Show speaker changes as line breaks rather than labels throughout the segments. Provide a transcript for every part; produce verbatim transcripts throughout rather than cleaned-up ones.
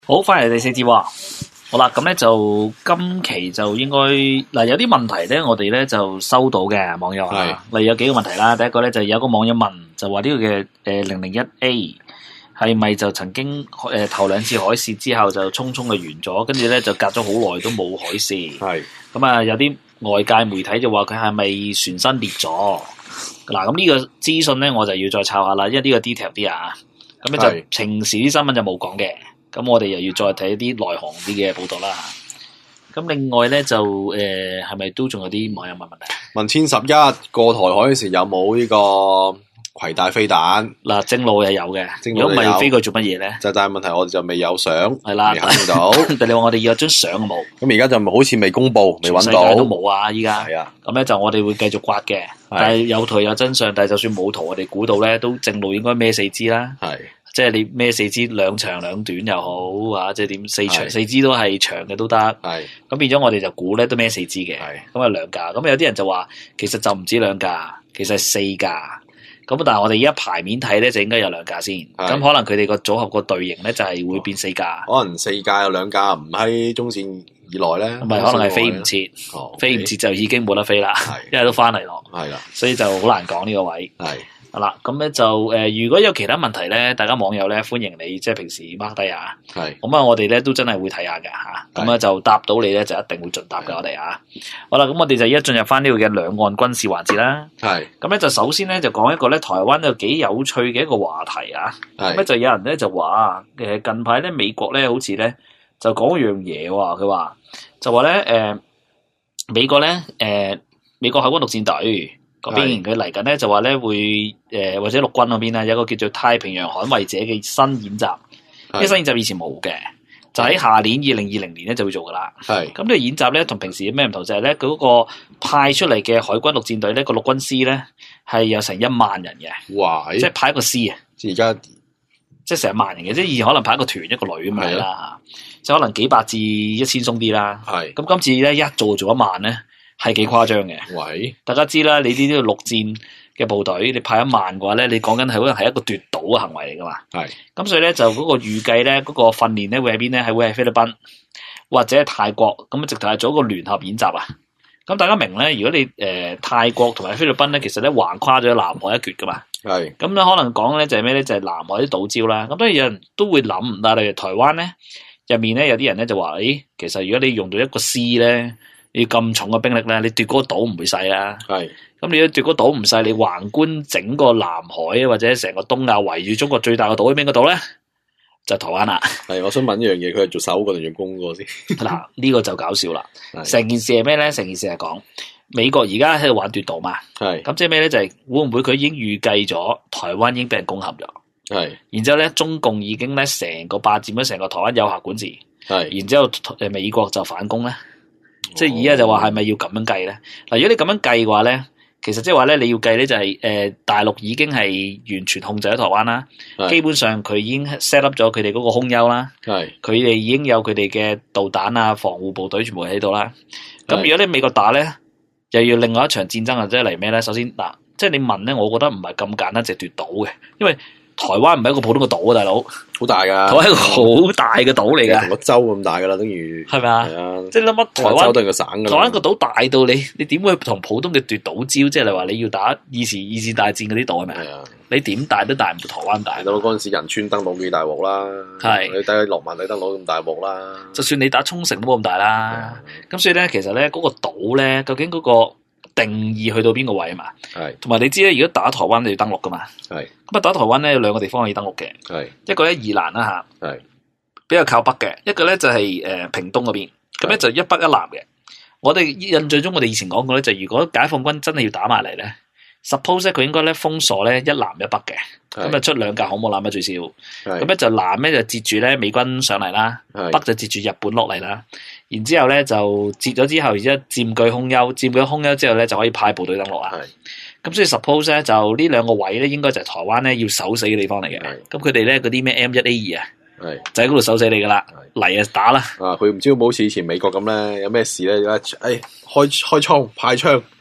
好，翻嚟第四節喎。好啦，咁咧就今期就應該嗱有啲問題咧，我哋咧就收到嘅網友啊，例如有幾個問題啦。第一個咧就有個網友問，就話呢個嘅誒零零一 A 係咪就曾經誒、呃、頭兩次海嘯之後就匆匆嘅完咗，跟住咧就隔咗好耐都冇海嘯。係咁啊，有啲外界媒體就話佢係咪船身裂咗？嗱，咁呢個資訊咧我就要再抄下啦，因為呢個 detail 啲啊。咁咧就平時啲新聞就冇講嘅。咁我哋又要再睇啲內行啲嘅報道啦。咁另外咧就誒係咪都仲有啲網友問問題？
問千十一過台海嗰時有冇呢個攜帶飛彈？嗱，
正路又有嘅。如果唔係飛過做乜嘢咧？
就但係問題我哋就未有相，
係啦，
未肯定到。
但你話我哋要有張相冇？
咁而家就好似未公布，未揾到。
世界都冇啊！依家
係啊。咁
咧就我哋會繼續刮嘅。但係有圖有真相，但係就算冇圖，我哋估到咧都正路應該孭四支啦。係。即係你孭四支兩長兩短又好啊，即係點四長四支都係長嘅都得。係咁變咗我哋就估咧都孭四支嘅。係咁啊兩架。咁有啲人就話其實就唔止兩架，其實係四架。咁但係我哋而家牌面睇咧就應該有兩架先。咁可能佢哋個組合個隊形咧就係會變四架。
可能四架有兩架唔喺中線以內咧。
唔係可能係飛唔切，飛唔切就已經冇得飛啦。因為都翻嚟咯。係啦，所以就好難講呢個位。係。係啦，咁咧就誒、呃，如果有其他問題咧，大家網友咧歡迎你即係平時 mark 低啊。係，咁啊，我哋咧都真係會睇下嘅吓，咁啊就答到你咧就一定會盡答嘅我哋啊。好啦，咁我哋就而家進入翻呢個嘅兩岸軍事環節啦。係，咁咧就首先咧就講一個咧台灣有幾有趣嘅一個話題啊。係，咁咧就有人咧就話誒近排咧美國咧好似咧就講一樣嘢喎，佢話就話咧誒美國咧誒、呃、美國海軍陸戰隊。嗰邊佢嚟緊咧就話咧會誒、呃、或者陸軍嗰邊啊有一個叫做太平洋捍衛者嘅新演習，呢個新演習以前冇嘅，就喺下年二零二零年咧就會做噶啦。係咁呢個演習咧同平時有咩唔同就係咧佢嗰個派出嚟嘅海軍陸戰隊咧個陸軍師咧係有成一萬人嘅，哇！即係派一個師啊，而家即係成萬人嘅，即係以前可能派一個團一個旅咁樣啦，即係可能幾百至一千鬆啲啦。係咁今次咧一做做一萬咧。係幾誇張嘅，喂！大家知啦，你呢啲陸戰嘅部隊，你派一萬嘅話咧，你講緊係可能係一個奪島嘅行為嚟噶嘛？係。咁所以咧就嗰個預計咧，嗰個訓練咧會喺邊咧？係會喺菲律賓或者係泰國，咁啊直頭係做一個聯合演習啊！咁大家明咧，如果你誒、呃、泰國同埋菲律賓咧，其實咧橫跨咗南海一橛噶嘛。係。咁咧可能講咧就係咩咧？就係、是、南海啲島礁啦。咁當然有人都會諗，但係例如台灣咧入面咧有啲人咧就話：，誒，其實如果你用到一個師咧。要咁重嘅兵力咧，你奪嗰個島唔會細啦。係，咁你要奪嗰島唔細，你橫觀整個南海或者成個東亞圍住中國最大嘅島喺邊個島咧？就係、台灣啦。係，我想問一樣嘢，佢係做守個定做攻個先？嗱，呢、呢個就搞笑啦。成件事係咩咧？成件事係講美國而家喺度玩奪島嘛。係，咁即係咩咧？就係、係、會唔會佢已經預計咗台灣已經俾人攻陷咗？係，然之後咧，中共已經咧成個霸佔咗成個台灣有效管治。係，然之後誒美國就反攻咧。即係而家就話係咪要咁樣計咧？嗱，如果你咁樣計嘅話咧，其實即係話咧，你要計咧就係、是、誒、呃、大陸已經係完全控制咗台灣啦，基本上佢已經 set up 咗佢哋嗰個空優啦，佢哋已經有佢哋嘅導彈啊、防護部隊全部喺度啦。咁如果你美國打咧，又要另外一場戰爭啊，即係嚟咩咧？首先嗱，即係你問咧，我覺得唔係咁簡單，直奪島嘅，因為台灣唔係一個普通嘅島啊，大佬，好大噶，台灣係一個好大嘅島嚟噶，同個州咁大噶啦，等於係咪啊？係啊，即係諗乜台灣州都係個省噶，台灣個島大到你，你點會同普通嘅奪島礁？即係你話你要打二次二次大戰嗰啲島係咪啊？你點大都大唔到台灣大。到嗰陣時仁川登陸幾大鑊啦，係你睇諾曼底登陸咁大鑊啦。就算你打沖繩都冇咁大啦。咁所以咧，其實咧嗰個島咧，究竟嗰個定義去到邊個位啊嘛？係，同埋你知咧，如果打台灣你要登陸噶嘛？係，咁啊打台灣咧有兩個地方可以登陸嘅，係一個咧宜蘭啦吓，係比較靠北嘅，一個咧就係、是、誒、呃、屏東嗰邊，咁咧就一北一南嘅。我哋印象中我哋以前講過咧，就如果解放軍真係要打埋嚟咧 ，suppose 咧佢應該咧封鎖咧一南一北嘅，咁啊出兩架航母艦啊最少，咁咧就南咧就截住咧美軍上嚟啦，北就截住日本落嚟啦。然之後咧就截咗之後，而家佔據空優，佔據空優之後咧就可以派部隊登陸啦。咁所以 suppose 咧就呢兩個位咧應該就係台灣咧要守死嘅地方嚟嘅。咁佢哋咧嗰啲咩 M 一 A 二啊，就喺嗰度守死你噶啦，嚟啊打啦。啊，佢唔知好似以前美國咁咧，有咩事咧？誒、哎，開開槍派槍，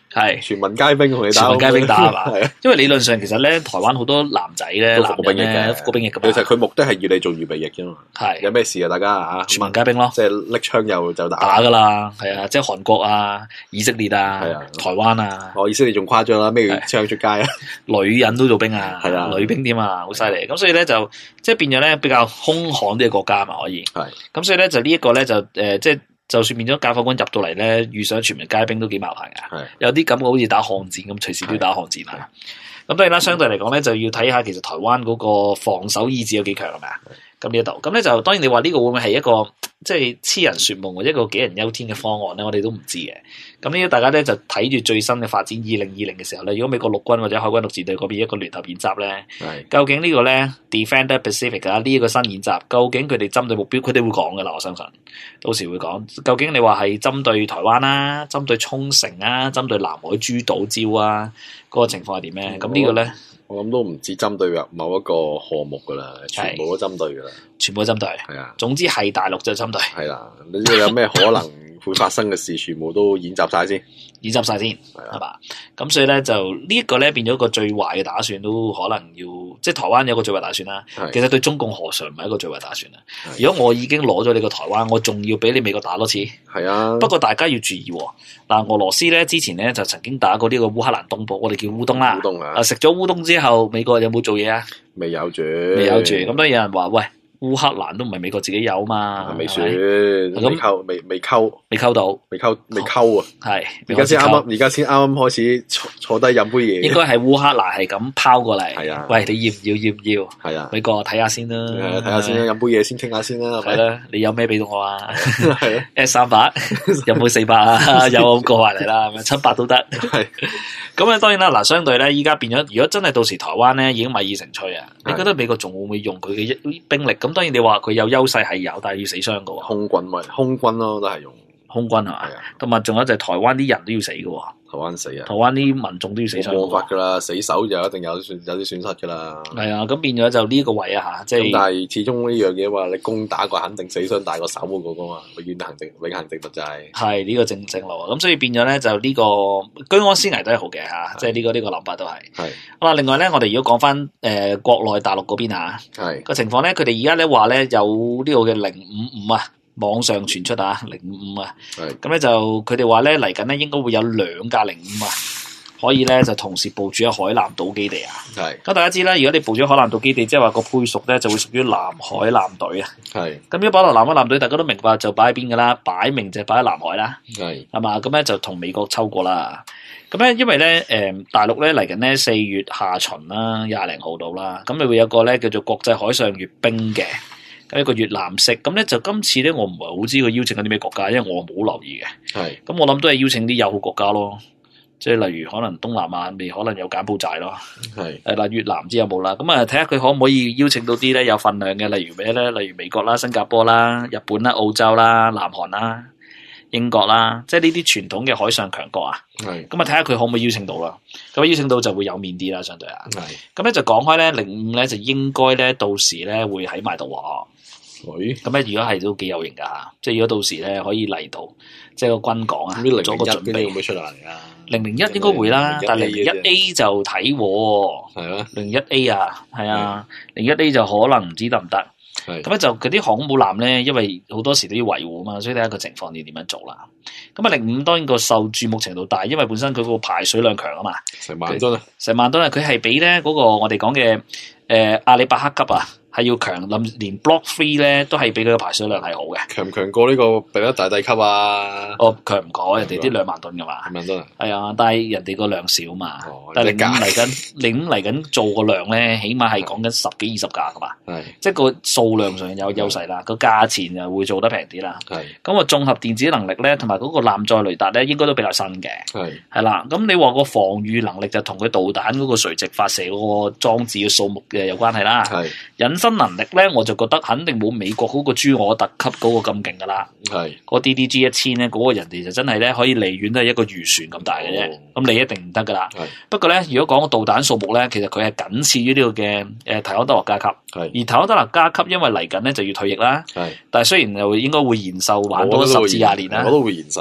係
全民皆兵同你打，
全民皆兵打係嘛？
係啊，
因為理論上其實咧，台灣好多男仔咧，
都服兵役嘅，
服兵役㗎嘛。
其實佢目的係要你做預備役啫嘛。
係
有咩事啊？大家啊，
全民皆兵咯，
即係拎槍又就打
打㗎啦，係啊，即係韓國啊、以色列啊、
係啊、
台灣啊。
我以色列仲誇張啦，咩槍出街啊？
女人都做兵啊，
係啊，
女兵添啊，好犀利。咁所以咧就即係變咗咧比較兇悍啲嘅國家嘛，可以。
係。咁
所以咧就呢一個咧就誒、呃、即係。就算變咗解放軍入到嚟咧，遇上全民皆兵都幾麻煩㗎。有啲感覺好似打巷戰咁，隨時都要打巷戰啊。咁當然啦，相對嚟講咧，就要睇下其實台灣嗰個防守意志有幾強係咪啊？咁呢一度，咁咧就當然你話呢個會唔會係一個即係痴人說夢或者一個杞人憂天嘅方案咧？我哋都唔知嘅。咁呢，大家咧就睇住最新嘅發展，二零二零嘅時候咧，如果美國陸軍或者海軍陸戰隊嗰邊一個聯合演習咧，究竟呢個咧 Defender Pacific 啊呢一個新演習，究竟佢哋針對目標，佢哋會講㗎啦，我相信到時會講。究竟你話係針對台灣啦，針對沖繩啊，針對南海諸島礁啊，嗰、嗰個情況係點咧？咁、嗯、呢個咧？
我諗都唔止針對某一個項目噶啦，全部都針對噶啦，
全部都針對。係啊，總之係大陸就針對。係啦，
你知有咩可能會發生嘅事，全部都演習晒先，
演習晒先，係嘛？咁所以咧就呢一個咧變咗一個最壞嘅打算，都可能要即係台灣有個最壞打算啦。其實對中共何嘗唔係一個最壞打算啊？如果我已經攞咗你個台灣，我仲要俾你美國打多次？係啊。不過大家要注意喎，嗱，俄羅斯咧之前咧就曾經打過呢個烏克蘭東部，我哋叫烏東啦。烏東啊！食咗烏東之後，美國有冇做嘢啊？
未有住，
未有住。咁都有人話喂。烏克蘭都唔係美國自己有嘛，
未算，未溝，未未溝，
未溝到，
未溝，未溝啊！係，而家先啱啱，而家先啱啱開始坐坐低飲杯嘢。應該係烏克蘭係咁拋過嚟，係啊，喂，你要唔要？要唔要？係啊，美國睇下先啦，睇下先啦，飲杯嘢先傾下先啦，係啦，你有咩俾到我啊？係啊 ，S 三百有冇四百啊？有咁過埋嚟啦，七百都得。係，咁啊，當然啦，嗱，相對咧，依家變咗，如果真係到時台灣咧已經米已成炊啊，你覺得美國仲會唔會用佢嘅兵力咁？咁當然你話佢有優勢係有，但係要死傷噶喎。空軍咪空軍咯，都係用空軍係嘛？係啊。同埋仲有就係台灣啲人都要死噶喎。台灣死啊！台灣啲民眾都要死傷。冇法噶啦，死手就一定有損有啲損失噶啦。係啊，咁變咗就呢個位啊吓，即係。咁但係始終呢樣嘢話，你攻打個肯定死傷大過守嗰個噶嘛，永遠恒定永恒定律就係。係呢個正正路，咁所以變咗咧就呢個居安思危都係好嘅吓，即係呢個呢個諗法都係。係。好啦，另外咧，我哋如果講翻誒國內大陸嗰邊啊，係個情況咧，佢哋而家咧話咧有呢個嘅零五五啊。網上傳出啊，零五五啊，咁咧就佢哋話咧嚟緊咧應該會有兩架零五啊，可以咧就同時部署喺海南島基地啊。係，咁大家知啦，如果你部署海南島基地，即係話個配屬咧就會屬於南海艦隊啊。係，咁如果擺落南海艦隊，大家都明白就擺喺邊噶啦，擺明就擺喺南海啦。係，係嘛，咁咧就同美國抽過啦。咁咧因為咧誒、呃、大陸咧嚟緊咧四月下旬啦，廿零號到啦，咁你會有個咧叫做國際海上閱兵嘅。一個越南式，咁咧就今次咧我唔係好知佢邀請緊啲咩國家，因為我冇留意嘅。係，咁我諗都係邀請啲友好國家咯，即係例如可能東南亞未可能有柬埔寨咯。係，誒嗱越南唔知有冇啦，咁啊睇下佢可唔可以邀請到啲咧有份量嘅，例如咩咧？例如美國啦、新加坡啦、日本啦、澳洲啦、南韓啦、英國啦，即係呢啲傳統嘅海上強國啊。係，咁啊睇下佢可唔可以邀請到啦？咁邀請到就會有面啲啦，相對啊。係，咁咧就講開咧，零五咧就應該咧到時咧會喺埋度喎。咁咧，如果係都幾有型噶吓，即係如果到時咧可以嚟到，即係個軍港啊，做個準備會唔會出嚟啊？零零一應該會啦，但係零零一 A 就睇喎，係啊，零一 A 啊，係啊，零一 A 就可能唔知得唔得。咁咧就嗰啲航空母艦咧，因為好多時都要維護啊嘛，所以睇下個情況要點樣做啦。咁啊，零五當然個受注目程度大，因為本身佢個排水量強啊嘛，成萬噸啊，成萬噸啊，佢係比咧嗰個我哋講嘅誒阿里伯克級啊。係要強，連 Block Three 咧都係比佢嘅排水量係好嘅。強唔強過呢個比較大帝級啊？哦，強唔過，人哋啲兩萬噸噶嘛。兩萬噸係啊，但係人哋個量少嘛。哦、但係零五嚟緊，零五嚟緊做個量咧，起碼係講緊十幾二十架噶嘛。係，即係個數量上有優勢啦，個價錢就會做得平啲啦。係，咁啊綜合電子能力咧，同埋嗰個艦載雷達咧，應該都比較新嘅。係，係啦。咁你話個防禦能力就同佢導彈嗰個垂直發射嗰個裝置嘅數目嘅有關係啦。係，引新能力咧，我就覺得肯定冇美國嗰個朱我特級嗰個咁勁噶啦。係，嗰 D D G 一千咧，嗰個人哋就真係咧可以離遠都係一個漁船咁大嘅啫。咁、哦、你一定唔得噶啦。係，不過咧，如果講個導彈數目咧，其實佢係僅次於呢個嘅誒提康德羅加級。係，而提康德羅加級因為嚟緊咧就要退役啦。係，但係雖然又應該會延壽玩多十至廿年啦。我都會延壽嘅。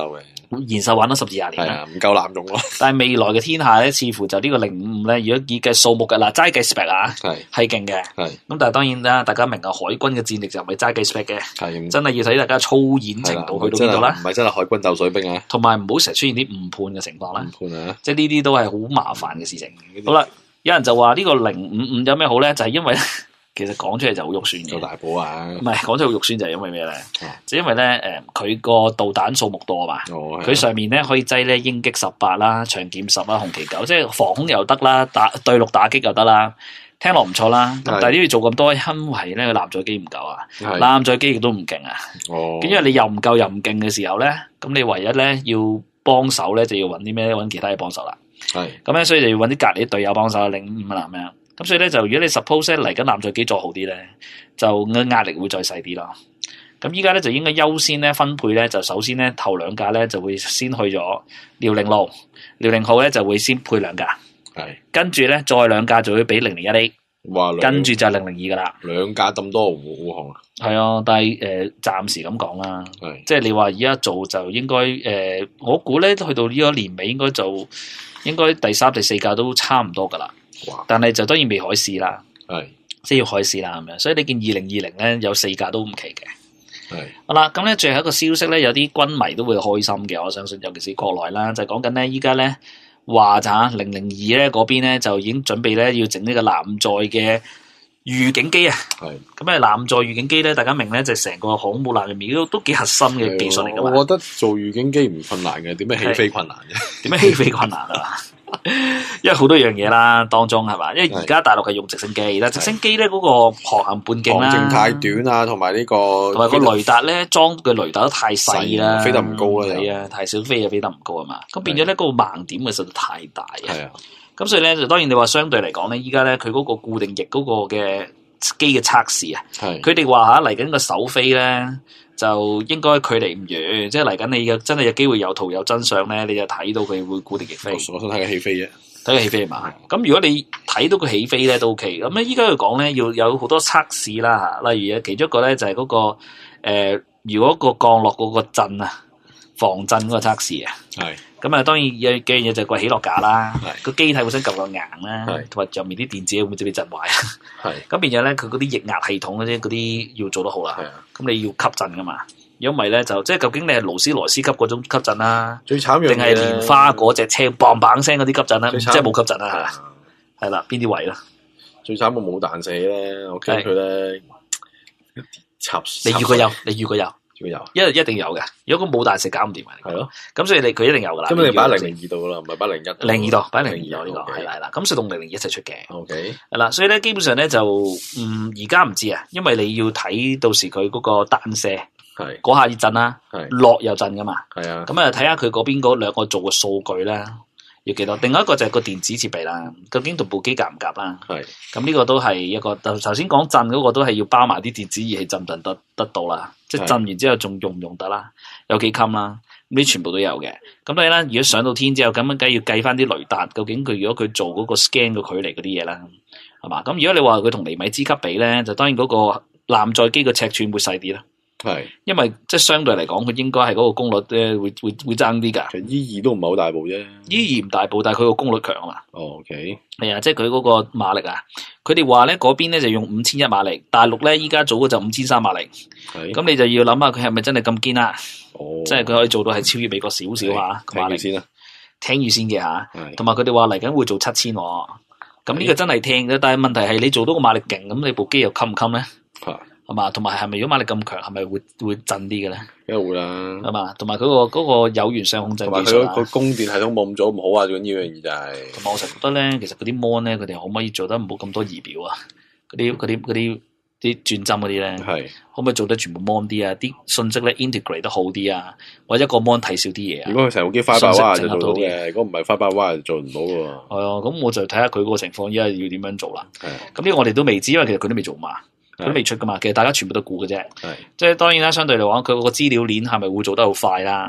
延壽玩咗十至廿年啦，
唔夠濫用咯。
但係未來嘅天下咧，似乎就呢個零五五咧，如果以計數目嘅嗱，齋計 spec 啊，係係勁嘅，係咁，但係當然啦，大家明啊，海軍嘅戰力就唔係齋計 spec 嘅，係真係要睇大家操演程度去到邊度啦，
唔係真係海軍鬥水兵啊，
同埋唔好成日出現啲誤判嘅情況啦，
誤判啊，
即係呢啲都係好麻煩嘅事情。好啦，有人就話呢個零五五有咩好咧？就係因為其實講出嚟就好肉酸嘅，
做大寶啊！
唔係講出嚟好肉酸就係因為咩咧？就因為咧誒，佢個導彈數目多啊嘛，佢上面咧可以擠咧鷹擊十八啦、長劍十啦、紅旗九，即係防空又得啦，打對陸打擊又得啦，聽落唔錯啦。咁但係都要做咁多，因為咧個艦載機唔夠啊，艦載機亦都唔勁啊。哦，咁因為你又唔夠又唔勁嘅時候咧，咁你唯一咧要幫手咧就要揾啲咩？揾其他嘢幫手啦。係咁咧，所以就要揾啲隔離隊友幫手，零五五啦咁樣。咁所以咧就如果你 suppose 嚟緊艦載機再好啲咧，就個壓力會再細啲咯。咁依家咧就應該優先咧分配咧，就首先咧頭兩架咧就會先去咗遼寧路、遼寧號咧就會先配兩架，係跟住咧再兩架就會俾零零一 A， 哇，跟住就係零零二噶啦。兩架咁多護航啊？係啊，但係誒、呃、暫時咁講啦，即係你話而家做就應該誒、呃，我估咧去到呢個年尾應該就應該第三、第四架都差唔多噶啦。但係就當然未海試啦，係即係要海試啦咁樣，所以你見二零二零咧有四架都唔奇嘅，係好啦。咁咧最後一個消息咧，有啲軍迷都會開心嘅，我相信尤其是國內啦，就係講緊咧依家咧話咋零零二咧嗰邊咧就已經準備咧要整呢個艦載嘅預警機啊，係咁咧艦載預警機咧，大家明咧就成、是、個航母艦入面都都幾核心嘅技術嚟噶嘛。我覺得做預警機唔困難嘅，點樣起飛困難嘅？點樣起飛困難啊？因為好多樣嘢啦，當中係嘛？因為而家大陸係用直升機，但係直升機咧嗰個航行半徑啦，航程太短啊，同埋呢個同埋個雷達咧裝嘅雷達都太細啦，飛得唔高啦，係啊，太少飛啊，飛得唔高啊嘛。咁變咗咧嗰個盲點嘅實在太大啊。係啊，咁所以咧就當然你話相對嚟講咧，依家咧佢嗰個固定翼嗰個嘅機嘅測試啊，係佢哋話吓嚟緊個首飛咧。就應該距離唔遠，即係嚟緊你有真係有機會有圖有真相咧，你就睇到佢會固定翼飛。我想睇佢起飛啫，睇佢起飛嘛。咁如果你睇到佢起飛咧都 OK。咁咧依家佢講咧要有好多測試啦嚇，例如其中一個咧就係嗰、嗰個、呃、如果個降落嗰個震啊，防震嗰個測試啊。係。咁啊當然有幾樣嘢就係個起落架啦，個機體本身夠夠硬啦，同埋入面啲電子會唔會俾震壞啊？係。咁變咗咧，佢嗰啲液壓系統嗰啲嗰啲要做得好啦。係啊。咁你要吸震噶嘛？如果唔係咧，就即係究竟你係勞斯萊斯級嗰種吸震啦，最慘定係蓮花嗰隻車砰砰聲嗰啲吸震啦，即係冇吸震啦，係係啦，邊啲位啦？最慘我冇彈射咧，我驚佢咧插。你預佢有？你預佢有？預佢有？一一定有嘅。如果佢冇彈射，搞唔掂啊！係咯。咁所以你佢一定有噶啦。咁你擺零零二度啦，唔係擺零一。零二度，擺零二度呢個係啦係啦。咁所以同零零一齊出嘅。O K。係啦，所以咧基本上咧就嗯而家唔知啊，因為你要睇到時佢嗰個彈射。係嗰下要震啦，落又震噶嘛，係啊，咁啊睇下佢嗰邊嗰兩個做嘅數據啦，要幾多？另外一個就係個電子設備啦，究竟同部機夾唔夾啦？係，咁呢個都係一個。頭先講震嗰個都係要包埋啲電子儀器震唔震得得到啦，即係震完之後仲用唔用得啦？有幾襟啦？呢啲全部都有嘅。咁當然啦，如果上到天之後，咁樣梗係要計翻啲雷達，究竟佢如果佢做嗰個 scan 嘅距離嗰啲嘢啦，係嘛？咁如果你話佢同厘米之級比咧，就當然嗰個艦載機嘅尺寸會細啲啦。係，因為即係相對嚟講，佢應該係嗰個功率咧會會會爭啲噶。其實 E 二都唔係好大部啫，E 二唔大部，但係佢個功率強啊嘛。哦 ，OK，係啊，即係佢嗰個馬力啊，佢哋話咧嗰邊咧就用五千一馬力，大陸咧依家做嘅就五千三馬力。係，咁你就要諗下佢係咪真係咁堅啦？哦，即係佢可以做到係超越美國少少吓馬力先啦，聽住先嘅吓。係，同埋佢哋話嚟緊會做七千，咁呢個真係聽嘅，但係問題係你做到個馬力勁，咁你部機又襟唔襟咧？係。係嘛，同埋係咪如果馬力咁強，係咪會會震啲嘅咧？梗係會啦。係嘛，同埋佢個嗰個有源相控陣技術啦。同埋佢佢供電系統冇咁早唔好啊，最緊要樣嘢就係。同埋我成日覺得咧，其實嗰啲 mon 咧，佢哋可唔可以做得唔好咁多儀表啊？嗰啲嗰啲嗰啲啲轉針嗰啲咧，係可唔可以做得全部 mon 啲啊？啲信息咧 integrate 得好啲啊？或者一個 mon 睇少啲嘢啊？如果佢成部機快八瓦就做到嘅，如果唔係快八瓦就做唔到嘅。係啊，咁我就睇下佢嗰個情況，依家要點樣做啦。係。咁呢個我哋都未知，因為其實佢都未做嘛。佢都未出噶嘛，其實大家全部都估嘅啫，即係當然啦。相對嚟講，佢個資料鏈係咪會做得好快啦？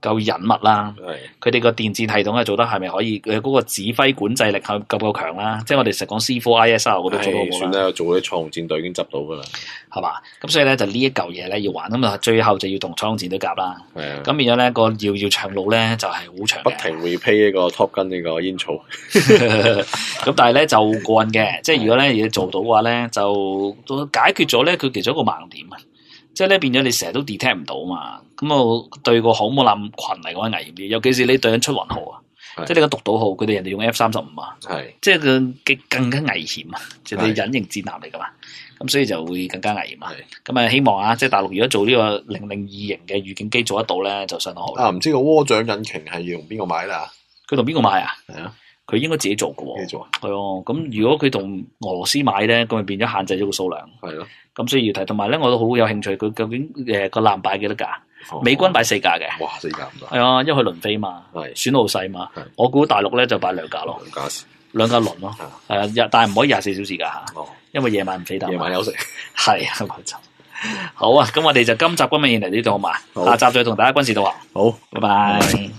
夠隱密啦，佢哋個電戰系統係做得係咪可以？佢嗰個指揮管制力係夠唔夠強啦？即係我哋成日講 C 四 I S R 嗰度做到好啦。
算啦，做啲闖紅戰隊已經執到噶啦，
係嘛？咁所以咧就呢一嚿嘢咧要玩，咁啊最後就要同闖紅戰隊夾啦。係啊，咁變咗咧個遙遙長路咧就係好長，
不停 replay 呢個 Top Gun 呢個煙草。
咁但係咧就過癮嘅，即係如果咧嘢做到嘅話咧，就解決咗咧佢其中一個盲點啊！即係咧變咗你成日都 detect 唔到嘛，咁我對個航母艦群嚟講係危險啲，尤其是你對緊出雲號啊，即係你個獨島號，佢哋人哋用 F 三十五啊，即係佢嘅更加危險啊，即係隱形戰艦嚟噶嘛，咁所以就會更加危險啊。咁啊希望啊，即係大陸如果做呢個零零二型嘅預警機做得到咧，就相當好。
啊，唔知個渦掌引擎係要同邊個買啦？
佢同邊個買啊？
係啊。
佢應該自己做嘅喎，
自己做
係哦。咁如果佢同俄羅斯買咧，咁咪變咗限制咗個數量。
係咯。
咁所以要睇，同埋咧我都好有興趣，佢究竟誒個艦擺幾多架？美軍擺四架嘅。
哇，四架唔得。
係啊，因為佢輪飛嘛，損耗細嘛。我估大陸咧就擺兩架咯。
兩架
兩架輪咯。係啊，日但係唔可以廿四小時㗎嚇。哦。因為夜晚唔飛得。
夜晚休息。
係啊，冇錯。好啊，咁我哋就今集軍民演嚟呢度好嘛？下集再同大家軍事導航。
好，
拜拜。